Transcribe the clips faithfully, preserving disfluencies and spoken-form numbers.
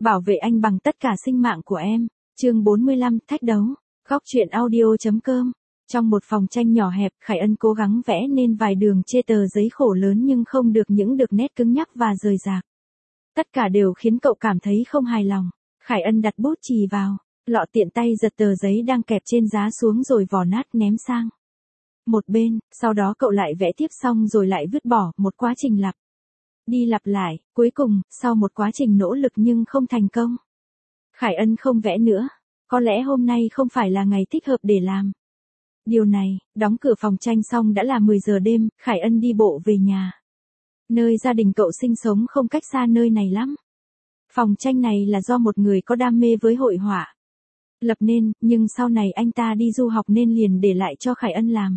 bảo vệ anh bằng tất cả sinh mạng của em. Chương bốn mươi lăm, thách đấu. Góc truyện audio.com. Trong một phòng tranh nhỏ hẹp, Khải Ân cố gắng vẽ nên vài đường trên tờ giấy khổ lớn nhưng không được những được nét cứng nhắc và rời rạc. Tất cả đều khiến cậu cảm thấy không hài lòng. Khải Ân đặt bút chì vào, lọ tiện tay giật tờ giấy đang kẹp trên giá xuống rồi vò nát ném sang một bên, sau đó cậu lại vẽ tiếp xong rồi lại vứt bỏ, một quá trình lặp đi lặp lại, cuối cùng, sau một quá trình nỗ lực nhưng không thành công, Khải Ân không vẽ nữa. Có lẽ hôm nay không phải là ngày thích hợp để làm điều này. Đóng cửa phòng tranh xong đã là mười giờ đêm, Khải Ân đi bộ về nhà. Nơi gia đình cậu sinh sống không cách xa nơi này lắm. Phòng tranh này là do một người có đam mê với hội họa lập nên, nhưng sau này anh ta đi du học nên liền để lại cho Khải Ân làm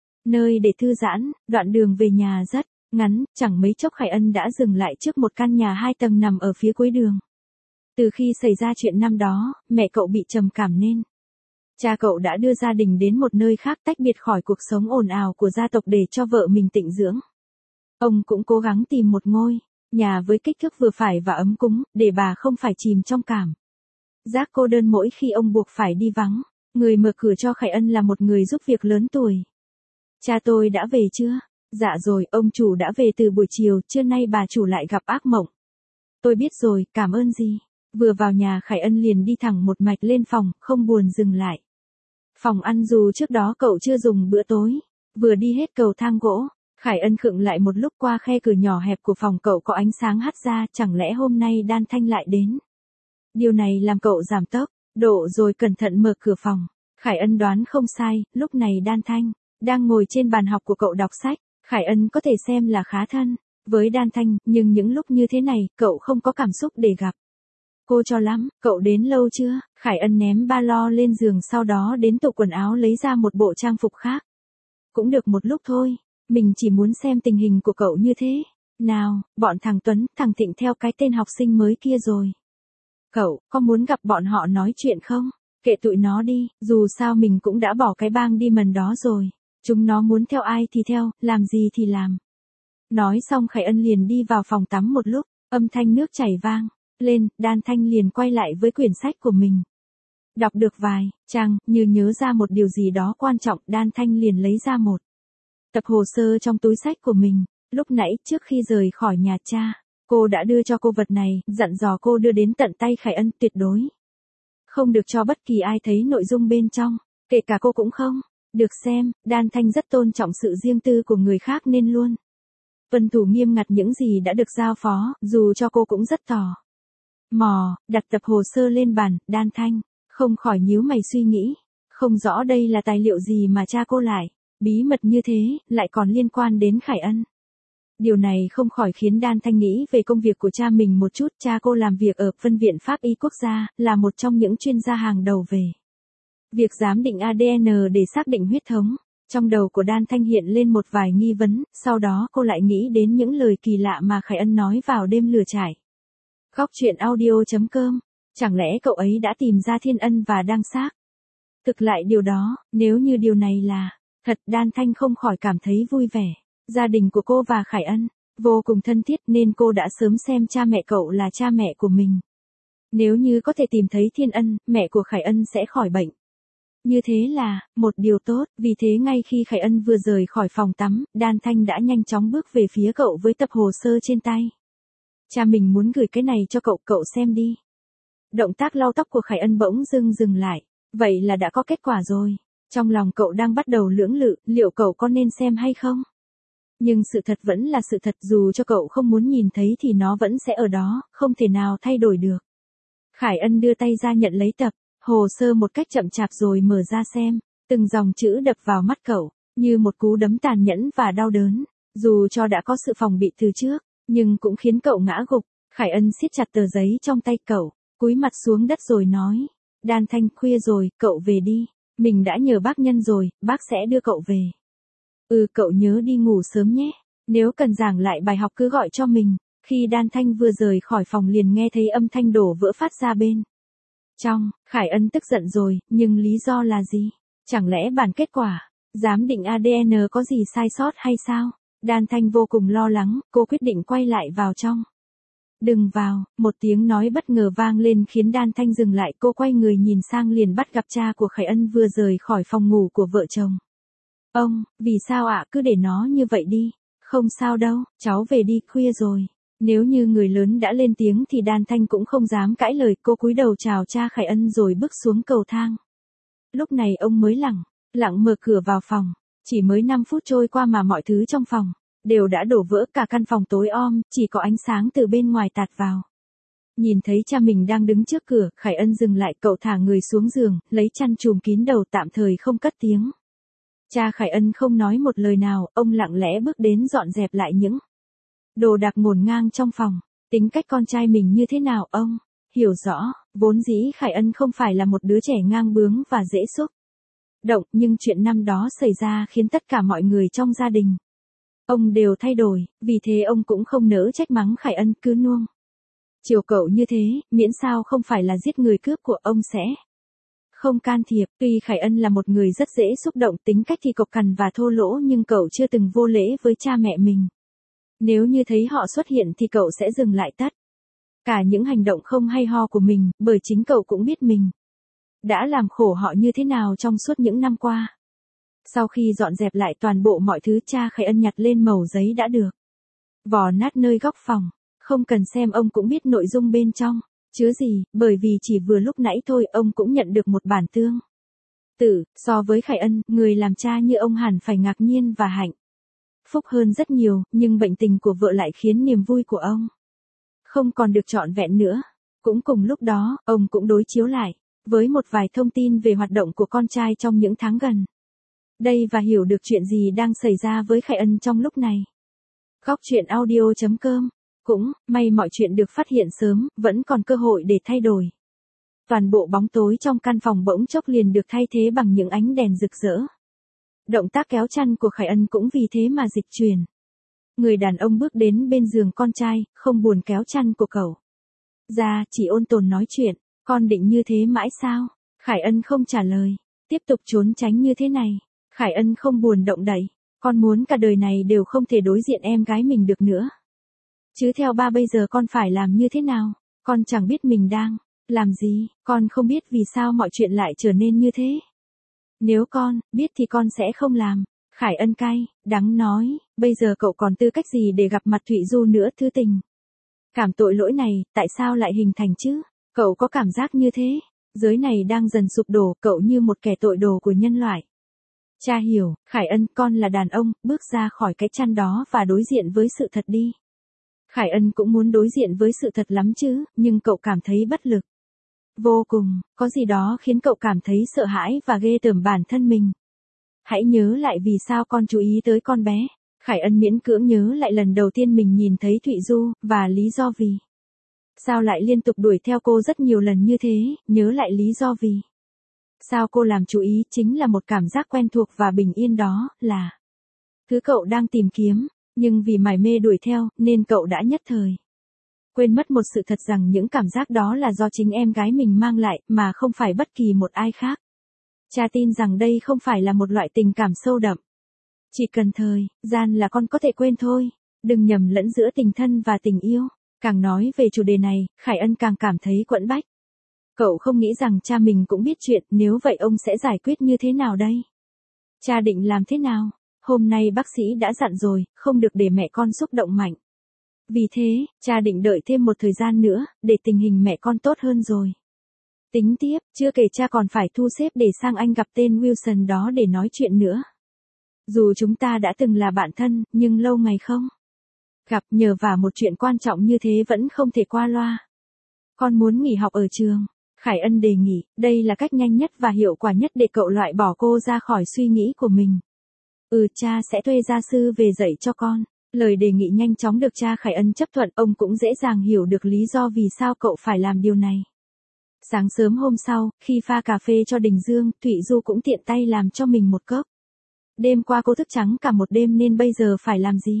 nơi để thư giãn. Đoạn đường về nhà rất ngắn, chẳng mấy chốc Khải Ân đã dừng lại trước một căn nhà hai tầng nằm ở phía cuối đường. Từ khi xảy ra chuyện năm đó, mẹ cậu bị trầm cảm nên cha cậu đã đưa gia đình đến một nơi khác tách biệt khỏi cuộc sống ồn ào của gia tộc để cho vợ mình tịnh dưỡng. Ông cũng cố gắng tìm một ngôi nhà với kích thước vừa phải và ấm cúng, để bà không phải chìm trong cảm giác cô đơn mỗi khi ông buộc phải đi vắng. Người mở cửa cho Khải Ân là một người giúp việc lớn tuổi. Cha tôi đã về chưa? Dạ rồi, ông chủ đã về từ buổi chiều, trưa nay bà chủ lại gặp ác mộng. Tôi biết rồi, cảm ơn gì. Vừa vào nhà Khải Ân liền đi thẳng một mạch lên phòng, không buồn dừng lại phòng ăn dù trước đó cậu chưa dùng bữa tối. Vừa đi hết cầu thang gỗ, Khải Ân khựng lại một lúc. Qua khe cửa nhỏ hẹp của phòng cậu có ánh sáng hắt ra, chẳng lẽ hôm nay Đan Thanh lại đến. Điều này làm cậu giảm tốc độ rồi cẩn thận mở cửa phòng. Khải Ân đoán không sai, lúc này Đan Thanh đang ngồi trên bàn học của cậu đọc sách. Khải Ân có thể xem là khá thân với Đan Thanh, nhưng những lúc như thế này, cậu không có cảm xúc để gặp cô cho lắm. Cậu đến lâu chưa? Khải Ân ném ba lô lên giường, sau đó đến tủ quần áo lấy ra một bộ trang phục khác. Cũng được một lúc thôi, mình chỉ muốn xem tình hình của cậu như thế nào. Bọn thằng Tuấn, thằng Thịnh theo cái tên học sinh mới kia rồi. Cậu, có muốn gặp bọn họ nói chuyện không? Kệ tụi nó đi, dù sao mình cũng đã bỏ cái bang đi mần đó rồi. Chúng nó muốn theo ai thì theo, làm gì thì làm. Nói xong Khải Ân liền đi vào phòng tắm. Một lúc, âm thanh nước chảy vang lên, Đan Thanh liền quay lại với quyển sách của mình. Đọc được vài trang, như nhớ ra một điều gì đó quan trọng, Đan Thanh liền lấy ra một tập hồ sơ trong túi sách của mình. Lúc nãy, trước khi rời khỏi nhà cha, cô đã đưa cho cô vật này, dặn dò cô đưa đến tận tay Khải Ân, tuyệt đối không được cho bất kỳ ai thấy nội dung bên trong, kể cả cô cũng không được xem. Đan Thanh rất tôn trọng sự riêng tư của người khác nên luôn tuân thủ nghiêm ngặt những gì đã được giao phó, dù cho cô cũng rất tò mò. Đặt tập hồ sơ lên bàn, Đan Thanh không khỏi nhíu mày suy nghĩ, không rõ đây là tài liệu gì mà cha cô lại bí mật như thế, lại còn liên quan đến Khải Ân. Điều này không khỏi khiến Đan Thanh nghĩ về công việc của cha mình một chút. Cha cô làm việc ở Phân viện Pháp y Quốc gia, là một trong những chuyên gia hàng đầu về việc giám định a đê en để xác định huyết thống. Trong đầu của Đan Thanh hiện lên một vài nghi vấn, sau đó cô lại nghĩ đến những lời kỳ lạ mà Khải Ân nói vào đêm lửa trại. Góc truyện audio.com. Chẳng lẽ cậu ấy đã tìm ra Thiên Ân và đang xác thực lại điều đó? Nếu như điều này là thật, Đan Thanh không khỏi cảm thấy vui vẻ. Gia đình của cô và Khải Ân vô cùng thân thiết nên cô đã sớm xem cha mẹ cậu là cha mẹ của mình. Nếu như có thể tìm thấy Thiên Ân, mẹ của Khải Ân sẽ khỏi bệnh. Như thế là một điều tốt. Vì thế ngay khi Khải Ân vừa rời khỏi phòng tắm, Đan Thanh đã nhanh chóng bước về phía cậu với tập hồ sơ trên tay. Cha mình muốn gửi cái này cho cậu, cậu xem đi. Động tác lau tóc của Khải Ân bỗng dưng dừng lại. Vậy là đã có kết quả rồi. Trong lòng cậu đang bắt đầu lưỡng lự, liệu cậu có nên xem hay không? Nhưng sự thật vẫn là sự thật, dù cho cậu không muốn nhìn thấy thì nó vẫn sẽ ở đó, không thể nào thay đổi được. Khải Ân đưa tay ra nhận lấy tập hồ sơ một cách chậm chạp rồi mở ra xem. Từng dòng chữ đập vào mắt cậu, như một cú đấm tàn nhẫn và đau đớn. Dù cho đã có sự phòng bị từ trước, nhưng cũng khiến cậu ngã gục. Khải Ân siết chặt tờ giấy trong tay cậu, cúi mặt xuống đất rồi nói. Đan Thanh, khuya rồi, cậu về đi. Mình đã nhờ bác Nhân rồi, bác sẽ đưa cậu về. Ừ, cậu nhớ đi ngủ sớm nhé. Nếu cần giảng lại bài học cứ gọi cho mình. Khi Đan Thanh vừa rời khỏi phòng liền nghe thấy âm thanh đổ vỡ phát ra bên trong. Khải Ân tức giận rồi, nhưng lý do là gì? Chẳng lẽ bản kết quả giám định a đê en có gì sai sót hay sao? Đan Thanh vô cùng lo lắng, cô quyết định quay lại vào trong Đừng vào, một tiếng nói bất ngờ vang lên khiến Đan Thanh dừng lại, cô quay người nhìn sang liền bắt gặp cha của Khải Ân vừa rời khỏi phòng ngủ của vợ chồng. Ông, vì sao ạ, cứ để nó như vậy đi. Không sao đâu, cháu về đi, khuya rồi. Nếu như người lớn đã lên tiếng thì Đan Thanh cũng không dám cãi lời, cô cúi đầu chào cha Khải Ân rồi bước xuống cầu thang. Lúc này ông mới lẳng, lặng mở cửa vào phòng. Chỉ mới năm phút trôi qua mà mọi thứ trong phòng đều đã đổ vỡ, cả căn phòng tối om, chỉ có ánh sáng từ bên ngoài tạt vào. Nhìn thấy cha mình đang đứng trước cửa, Khải Ân dừng lại, cậu thả người xuống giường, lấy chăn trùm kín đầu, tạm thời không cất tiếng. Cha Khải Ân không nói một lời nào, ông lặng lẽ bước đến dọn dẹp lại những đồ đạc ngổn ngang trong phòng. Tính cách con trai mình như thế nào ông hiểu rõ, vốn dĩ Khải Ân không phải là một đứa trẻ ngang bướng và dễ xúc động, nhưng chuyện năm đó xảy ra khiến tất cả mọi người trong gia đình ông đều thay đổi, vì thế ông cũng không nỡ trách mắng Khải Ân, cứ nuông chiều cậu như thế, miễn sao không phải là giết người cướp của, ông sẽ không can thiệp. Tuy Khải Ân là một người rất dễ xúc động, tính cách thì cộc cằn và thô lỗ, nhưng cậu chưa từng vô lễ với cha mẹ mình. Nếu như thấy họ xuất hiện thì cậu sẽ dừng lại tất cả những hành động không hay ho của mình, bởi chính cậu cũng biết mình đã làm khổ họ như thế nào trong suốt những năm qua. Sau khi dọn dẹp lại toàn bộ mọi thứ, cha Khải Ân nhặt lên mẩu giấy đã được vò nát nơi góc phòng. Không cần xem ông cũng biết nội dung bên trong chứa gì, bởi vì chỉ vừa lúc nãy thôi ông cũng nhận được một bản tương tự. So với Khải Ân, người làm cha như ông hẳn phải ngạc nhiên và hạnh phúc hơn rất nhiều, nhưng bệnh tình của vợ lại khiến niềm vui của ông không còn được trọn vẹn nữa. Cũng cùng lúc đó, ông cũng đối chiếu lại với một vài thông tin về hoạt động của con trai trong những tháng gần đây và hiểu được chuyện gì đang xảy ra với Khải Ân trong lúc này. Góc truyện audio chấm com. Cũng may mọi chuyện được phát hiện sớm, vẫn còn cơ hội để thay đổi. Toàn bộ bóng tối trong căn phòng bỗng chốc liền được thay thế bằng những ánh đèn rực rỡ. Động tác kéo chăn của Khải Ân cũng vì thế mà dịch chuyển. Người đàn ông bước đến bên giường con trai, không buồn kéo chăn của cậu ra, chỉ ôn tồn nói chuyện. Con định như thế mãi sao? Khải Ân không trả lời. Tiếp tục trốn tránh như thế này, Khải Ân không buồn động đậy. Con muốn cả đời này đều không thể đối diện em gái mình được nữa. Chứ theo ba bây giờ con phải làm như thế nào? Con chẳng biết mình đang làm gì, con không biết vì sao mọi chuyện lại trở nên như thế. Nếu con biết thì con sẽ không làm. Khải Ân cay đắng nói, bây giờ cậu còn tư cách gì để gặp mặt Thụy Du nữa, thứ tình cảm tội lỗi này, tại sao lại hình thành chứ? Cậu có cảm giác như thế? Giới này đang dần sụp đổ, cậu như một kẻ tội đồ của nhân loại. Cha hiểu, Khải Ân, con là đàn ông, bước ra khỏi cái chăn đó và đối diện với sự thật đi. Khải Ân cũng muốn đối diện với sự thật lắm chứ, nhưng cậu cảm thấy bất lực vô cùng, có gì đó khiến cậu cảm thấy sợ hãi và ghê tởm bản thân mình. Hãy nhớ lại vì sao con chú ý tới con bé. Khải Ân miễn cưỡng nhớ lại lần đầu tiên mình nhìn thấy Thụy Du, và lý do vì sao lại liên tục đuổi theo cô rất nhiều lần như thế, nhớ lại lý do vì sao cô làm chú ý, chính là một cảm giác quen thuộc và bình yên, đó là thứ cậu đang tìm kiếm. Nhưng vì mải mê đuổi theo, nên cậu đã nhất thời quên mất một sự thật rằng những cảm giác đó là do chính em gái mình mang lại, mà không phải bất kỳ một ai khác. Cha tin rằng đây không phải là một loại tình cảm sâu đậm. Chỉ cần thời gian là con có thể quên thôi. Đừng nhầm lẫn giữa tình thân và tình yêu. Càng nói về chủ đề này, Khải Ân càng cảm thấy quẫn bách. Cậu không nghĩ rằng cha mình cũng biết chuyện, nếu vậy ông sẽ giải quyết như thế nào đây? Cha định làm thế nào? Hôm nay bác sĩ đã dặn rồi, không được để mẹ con xúc động mạnh. Vì thế, cha định đợi thêm một thời gian nữa, để tình hình mẹ con tốt hơn rồi tính tiếp. Chưa kể cha còn phải thu xếp để sang Anh gặp tên Wilson đó để nói chuyện nữa. Dù chúng ta đã từng là bạn thân, nhưng lâu ngày không gặp, nhờ vả một chuyện quan trọng như thế vẫn không thể qua loa. Con muốn nghỉ học ở trường. Khải Ân đề nghị, đây là cách nhanh nhất và hiệu quả nhất để cậu loại bỏ cô ra khỏi suy nghĩ của mình. Ừ, cha sẽ thuê gia sư về dạy cho con. Lời đề nghị nhanh chóng được cha Khải Ân chấp thuận, ông cũng dễ dàng hiểu được lý do vì sao cậu phải làm điều này. Sáng sớm hôm sau, khi pha cà phê cho Đình Dương, Thụy Du cũng tiện tay làm cho mình một cốc. Đêm qua cô thức trắng cả một đêm nên bây giờ phải làm gì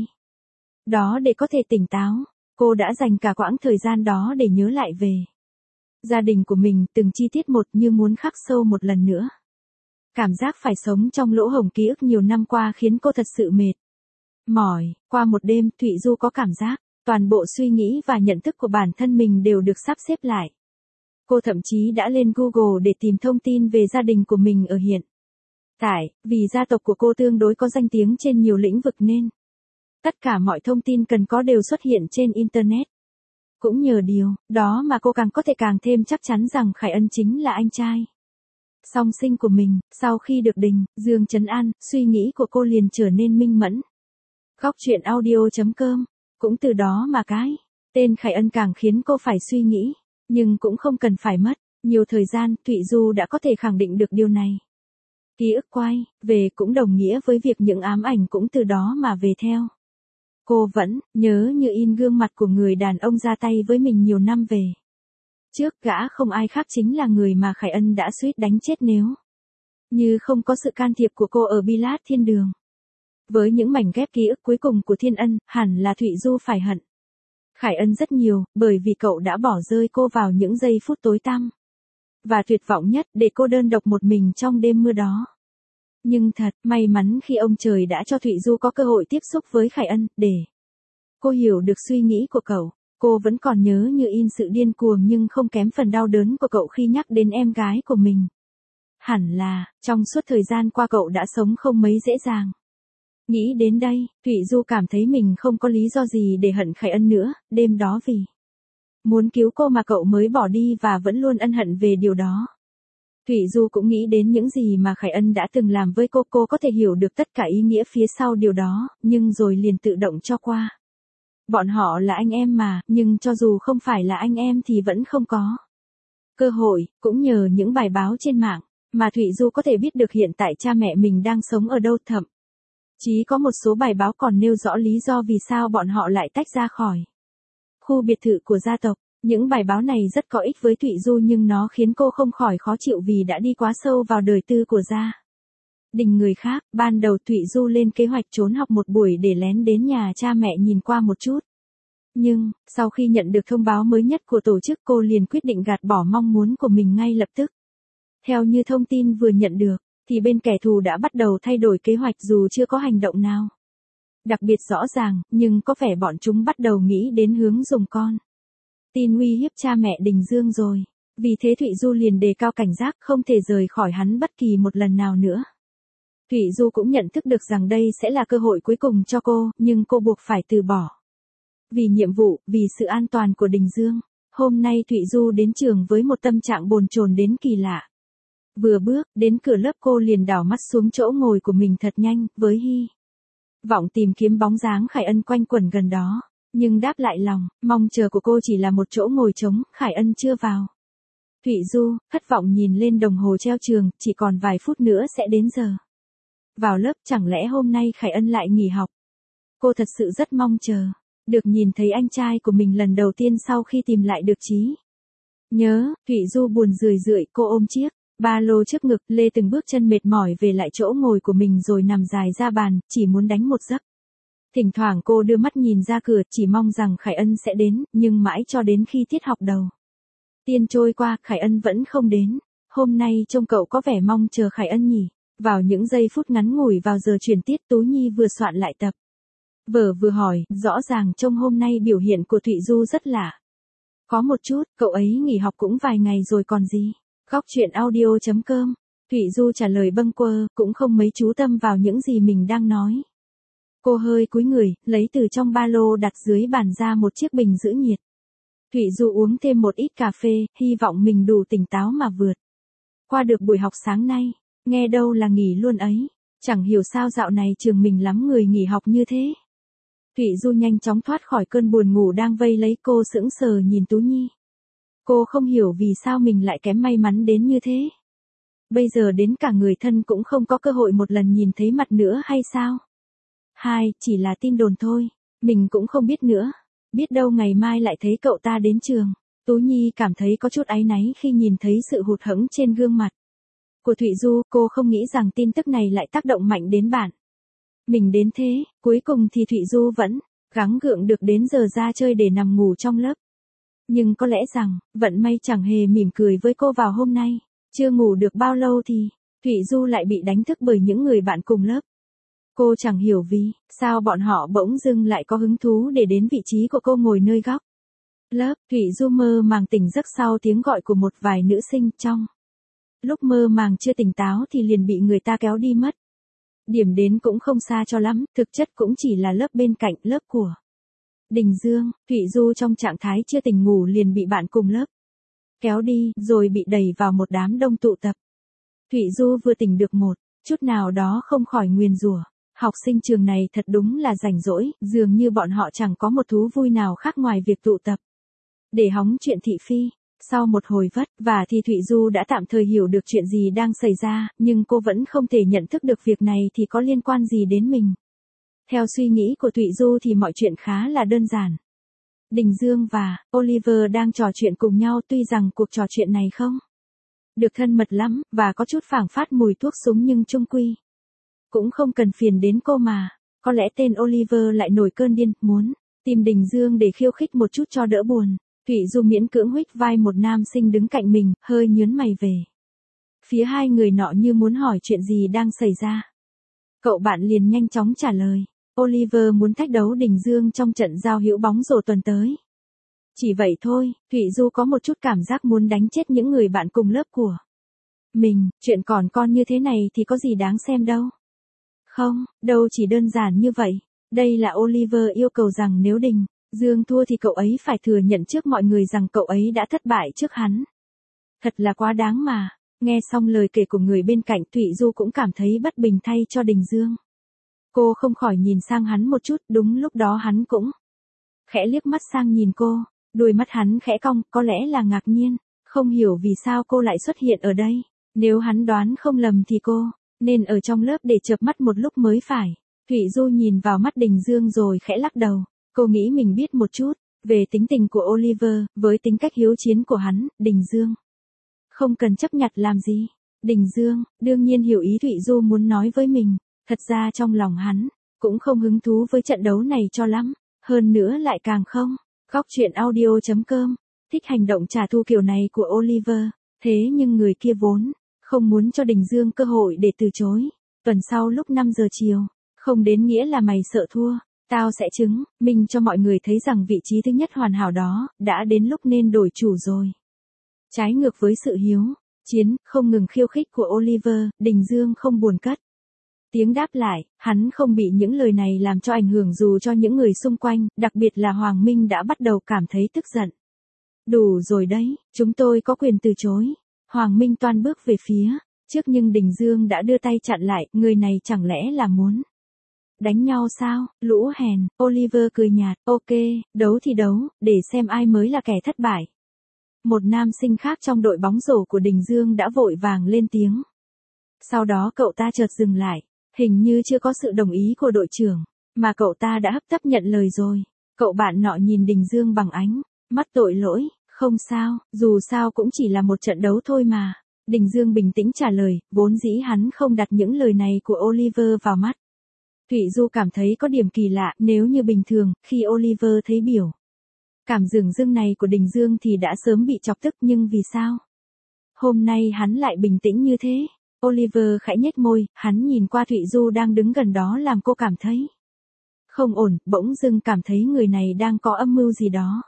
đó để có thể tỉnh táo. Cô đã dành cả quãng thời gian đó để nhớ lại về gia đình của mình, từng chi tiết một, như muốn khắc sâu một lần nữa. Cảm giác phải sống trong lỗ hổng ký ức nhiều năm qua khiến cô thật sự mệt mỏi. Qua một đêm, Thụy Du có cảm giác Toàn bộ suy nghĩ và nhận thức của bản thân mình đều được sắp xếp lại. Cô thậm chí đã lên Google để tìm thông tin về gia đình của mình ở hiện tại, vì gia tộc của cô tương đối có danh tiếng trên nhiều lĩnh vực nên tất cả mọi thông tin cần có đều xuất hiện trên Internet. Cũng nhờ điều đó mà cô càng có thể càng thêm chắc chắn rằng Khải Ân chính là anh trai song sinh của mình. Sau khi được Đình Dương trấn an, suy nghĩ của cô liền trở nên minh mẫn. Góc truyện audio chấm com. Cũng từ đó mà cái tên Khải Ân càng khiến cô phải suy nghĩ. Nhưng cũng không cần phải mất nhiều thời gian, Thụy Du đã có thể khẳng định được điều này. Ký ức quay về cũng đồng nghĩa với việc những ám ảnh cũng từ đó mà về theo. Cô vẫn nhớ như in gương mặt của người đàn ông ra tay với mình nhiều năm về trước, gã không ai khác chính là người mà Khải Ân đã suýt đánh chết nếu như không có sự can thiệp của cô ở Billard Thiên Đường. Với những mảnh ghép ký ức cuối cùng của Thiên Ân, hẳn là Thụy Du phải hận Khải Ân rất nhiều, bởi vì cậu đã bỏ rơi cô vào những giây phút tối tăm và tuyệt vọng nhất, để cô đơn độc một mình trong đêm mưa đó. Nhưng thật may mắn khi ông trời đã cho Thụy Du có cơ hội tiếp xúc với Khải Ân, để cô hiểu được suy nghĩ của cậu. Cô vẫn còn nhớ như in sự điên cuồng nhưng không kém phần đau đớn của cậu khi nhắc đến em gái của mình. Hẳn là, trong suốt thời gian qua cậu đã sống không mấy dễ dàng. Nghĩ đến đây, Thụy Du cảm thấy mình không có lý do gì để hận Khải Ân nữa. Đêm đó vì muốn cứu cô mà cậu mới bỏ đi và vẫn luôn ân hận về điều đó. Thụy Du cũng nghĩ đến những gì mà Khải Ân đã từng làm với cô. Cô có thể hiểu được tất cả ý nghĩa phía sau điều đó, nhưng rồi liền tự động cho qua. Bọn họ là anh em mà, nhưng cho dù không phải là anh em thì vẫn không có cơ hội. Cũng nhờ những bài báo trên mạng mà Thụy Du có thể biết được hiện tại cha mẹ mình đang sống ở đâu. Thậm chí có một số bài báo còn nêu rõ lý do vì sao bọn họ lại tách ra khỏi khu biệt thự của gia tộc. Những bài báo này rất có ích với Thụy Du nhưng nó khiến cô không khỏi khó chịu vì đã đi quá sâu vào đời tư của gia đình người khác. Ban đầu Thụy Du lên kế hoạch trốn học một buổi để lén đến nhà cha mẹ nhìn qua một chút. Nhưng, sau khi nhận được thông báo mới nhất của tổ chức, cô liền quyết định gạt bỏ mong muốn của mình ngay lập tức. Theo như thông tin vừa nhận được, thì bên kẻ thù đã bắt đầu thay đổi kế hoạch dù chưa có hành động nào đặc biệt rõ ràng, nhưng có vẻ bọn chúng bắt đầu nghĩ đến hướng dùng con tin uy hiếp cha mẹ Đình Dương rồi. Vì thế Thụy Du liền đề cao cảnh giác, không thể rời khỏi hắn bất kỳ một lần nào nữa. Thụy Du cũng nhận thức được rằng đây sẽ là cơ hội cuối cùng cho cô, nhưng cô buộc phải từ bỏ. Vì nhiệm vụ, vì sự an toàn của Đình Dương, hôm nay Thụy Du đến trường với một tâm trạng bồn chồn đến kỳ lạ. Vừa bước đến cửa lớp cô liền đảo mắt xuống chỗ ngồi của mình thật nhanh, với hy vọng tìm kiếm bóng dáng Khải Ân quanh quẩn gần đó. Nhưng đáp lại lòng mong chờ của cô chỉ là một chỗ ngồi trống. Khải Ân chưa vào. Thụy Du thất vọng nhìn lên đồng hồ treo trường, chỉ còn vài phút nữa sẽ đến giờ vào lớp. Chẳng lẽ hôm nay Khải Ân lại nghỉ học? Cô thật sự rất mong chờ được nhìn thấy anh trai của mình lần đầu tiên sau khi tìm lại được trí nhớ. Thụy Du buồn rười rượi, cô ôm chiếc ba lô trước ngực, lê từng bước chân mệt mỏi về lại chỗ ngồi của mình rồi nằm dài ra bàn, chỉ muốn đánh một giấc. Thỉnh thoảng cô đưa mắt nhìn ra cửa, chỉ mong rằng Khải Ân sẽ đến, nhưng mãi cho đến khi tiết học đầu tiên trôi qua, Khải Ân vẫn không đến. Hôm nay trông cậu có vẻ mong chờ Khải Ân nhỉ? Vào những giây phút ngắn ngủi vào giờ chuyển tiết, Tú Nhi vừa soạn lại tập vở vừa hỏi, rõ ràng trông hôm nay biểu hiện của Thụy Du rất lạ. Có một chút, cậu ấy nghỉ học cũng vài ngày rồi còn gì. Góc truyện audio chấm com. Thụy Du trả lời bâng quơ, cũng không mấy chú tâm vào những gì mình đang nói. Cô hơi cúi người, lấy từ trong ba lô đặt dưới bàn ra một chiếc bình giữ nhiệt. Thụy Du uống thêm một ít cà phê, hy vọng mình đủ tỉnh táo mà vượt qua được buổi học sáng nay. Nghe đâu là nghỉ luôn ấy. Chẳng hiểu sao dạo này trường mình lắm người nghỉ học như thế. Thụy Du nhanh chóng thoát khỏi cơn buồn ngủ đang vây lấy cô, sững sờ nhìn Tú Nhi. Cô không hiểu vì sao mình lại kém may mắn đến như thế. Bây giờ đến cả người thân cũng không có cơ hội một lần nhìn thấy mặt nữa hay sao? Hai, chỉ là tin đồn thôi. Mình cũng không biết nữa. Biết đâu ngày mai lại thấy cậu ta đến trường. Tú Nhi cảm thấy có chút áy náy khi nhìn thấy sự hụt hẫng trên gương mặt của Thụy Du. Cô không nghĩ rằng tin tức này lại tác động mạnh đến bạn mình đến thế. Cuối cùng thì Thụy Du vẫn gắng gượng được đến giờ ra chơi để nằm ngủ trong lớp. Nhưng có lẽ rằng, vận may chẳng hề mỉm cười với cô vào hôm nay. Chưa ngủ được bao lâu thì, Thụy Du lại bị đánh thức bởi những người bạn cùng lớp. Cô chẳng hiểu vì sao bọn họ bỗng dưng lại có hứng thú để đến vị trí của cô ngồi nơi góc lớp. Thủy Du mơ màng tỉnh giấc sau tiếng gọi của một vài nữ sinh. Trong lúc mơ màng chưa tỉnh táo thì liền bị người ta kéo đi mất. Điểm đến cũng không xa cho lắm, thực chất cũng chỉ là lớp bên cạnh, lớp của Đình Dương. Thủy Du trong trạng thái chưa tỉnh ngủ liền bị bạn cùng lớp kéo đi, rồi bị đẩy vào một đám đông tụ tập. Thủy Du vừa tỉnh được một chút nào đó không khỏi nguyền rủa. Học sinh trường này thật đúng là rảnh rỗi, dường như bọn họ chẳng có một thú vui nào khác ngoài việc tụ tập để hóng chuyện thị phi. Sau một hồi vất vả thì Thủy Du đã tạm thời hiểu được chuyện gì đang xảy ra, nhưng cô vẫn không thể nhận thức được việc này thì có liên quan gì đến mình. Theo suy nghĩ của Thủy Du thì mọi chuyện khá là đơn giản. Đình Dương và Oliver đang trò chuyện cùng nhau, tuy rằng cuộc trò chuyện này không được thân mật lắm, và có chút phảng phát mùi thuốc súng, nhưng chung quy cũng không cần phiền đến cô mà. Có lẽ tên Oliver lại nổi cơn điên, muốn tìm Đình Dương để khiêu khích một chút cho đỡ buồn. Thủy Du miễn cưỡng huých vai một nam sinh đứng cạnh mình, hơi nhớn mày về phía hai người nọ như muốn hỏi chuyện gì đang xảy ra. Cậu bạn liền nhanh chóng trả lời. Oliver muốn thách đấu Đình Dương trong trận giao hữu bóng rổ tuần tới. Chỉ vậy thôi, Thủy Du có một chút cảm giác muốn đánh chết những người bạn cùng lớp của mình. Chuyện còn con như thế này thì có gì đáng xem đâu. Không, đâu chỉ đơn giản như vậy. Đây là Oliver yêu cầu rằng nếu Đình Dương thua thì cậu ấy phải thừa nhận trước mọi người rằng cậu ấy đã thất bại trước hắn. Thật là quá đáng mà. Nghe xong lời kể của người bên cạnh, Thủy Du cũng cảm thấy bất bình thay cho Đình Dương. Cô không khỏi nhìn sang hắn một chút, đúng lúc đó hắn cũng khẽ liếc mắt sang nhìn cô. Đôi mắt hắn khẽ cong, có lẽ là ngạc nhiên, không hiểu vì sao cô lại xuất hiện ở đây. Nếu hắn đoán không lầm thì cô nên ở trong lớp để chợp mắt một lúc mới phải. Thủy Du nhìn vào mắt Đình Dương rồi khẽ lắc đầu. Cô nghĩ mình biết một chút về tính tình của Oliver, với tính cách hiếu chiến của hắn, Đình Dương không cần chấp nhặt làm gì. Đình Dương đương nhiên hiểu ý Thủy Du muốn nói với mình. Thật ra trong lòng hắn cũng không hứng thú với trận đấu này cho lắm, hơn nữa lại càng không. Góc truyện audio chấm com thích hành động trả thù kiểu này của Oliver, thế nhưng người kia vốn không muốn cho Đình Dương cơ hội để từ chối. Tuần sau lúc năm giờ chiều, không đến nghĩa là mày sợ thua. Tao sẽ chứng minh cho mọi người thấy rằng vị trí thứ nhất hoàn hảo đó đã đến lúc nên đổi chủ rồi. Trái ngược với sự hiếu chiến không ngừng khiêu khích của Oliver, Đình Dương không buồn cất tiếng đáp lại. Hắn không bị những lời này làm cho ảnh hưởng dù cho những người xung quanh, đặc biệt là Hoàng Minh đã bắt đầu cảm thấy tức giận. Đủ rồi đấy, chúng tôi có quyền từ chối. Hoàng Minh toan bước về phía trước nhưng Đình Dương đã đưa tay chặn lại. Người này chẳng lẽ là muốn đánh nhau sao? Lũ hèn. Oliver cười nhạt. Ok, đấu thì đấu, để xem ai mới là kẻ thất bại. Một nam sinh khác trong đội bóng rổ của Đình Dương đã vội vàng lên tiếng. Sau đó cậu ta chợt dừng lại. Hình như chưa có sự đồng ý của đội trưởng, mà cậu ta đã hấp tấp nhận lời rồi. Cậu bạn nọ nhìn Đình Dương bằng ánh mắt tội lỗi. Không sao, dù sao cũng chỉ là một trận đấu thôi mà. Đình Dương bình tĩnh trả lời, vốn dĩ hắn không đặt những lời này của Oliver vào mắt. Thủy Du cảm thấy có điểm kỳ lạ, nếu như bình thường, khi Oliver thấy biểu cảm dửng dưng này của Đình Dương thì đã sớm bị chọc tức, nhưng vì sao hôm nay hắn lại bình tĩnh như thế? Oliver khẽ nhếch môi, hắn nhìn qua Thủy Du đang đứng gần đó làm cô cảm thấy không ổn, bỗng dưng cảm thấy người này đang có âm mưu gì đó.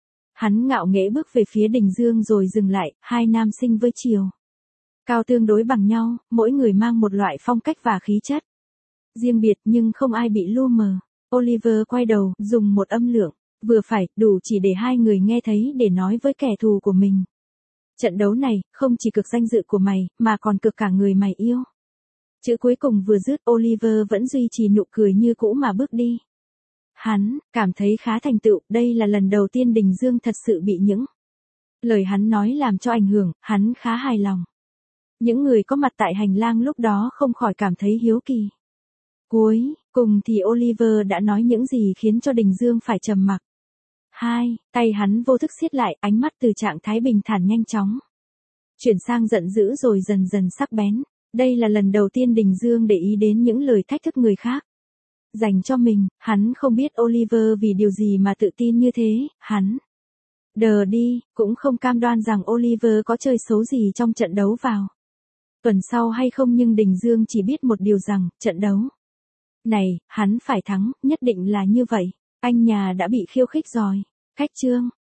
Hắn ngạo nghễ bước về phía Đình Dương rồi dừng lại. Hai nam sinh với chiều cao tương đối bằng nhau, mỗi người mang một loại phong cách và khí chất riêng biệt nhưng không ai bị lu mờ. Oliver quay đầu, dùng một âm lượng vừa phải, đủ chỉ để hai người nghe thấy để nói với kẻ thù của mình. Trận đấu này, không chỉ cực danh dự của mày, mà còn cực cả người mày yêu. Chữ cuối cùng vừa dứt, Oliver vẫn duy trì nụ cười như cũ mà bước đi. Hắn cảm thấy khá thành tựu, đây là lần đầu tiên Đình Dương thật sự bị những lời hắn nói làm cho ảnh hưởng, hắn khá hài lòng. Những người có mặt tại hành lang lúc đó không khỏi cảm thấy hiếu kỳ. Cuối cùng thì Oliver đã nói những gì khiến cho Đình Dương phải trầm mặc. Hai, tay hắn vô thức siết lại, ánh mắt từ trạng thái bình thản nhanh chóng chuyển sang giận dữ rồi dần dần sắc bén. Đây là lần đầu tiên Đình Dương để ý đến những lời thách thức người khác dành cho mình. Hắn không biết Oliver vì điều gì mà tự tin như thế. Hắn đờ đi, cũng không cam đoan rằng Oliver có chơi xấu gì trong trận đấu vào tuần sau hay không, nhưng Đình Dương chỉ biết một điều rằng, trận đấu Này, hắn phải thắng, nhất định là như vậy. Anh nhà đã bị khiêu khích rồi. Khách trương,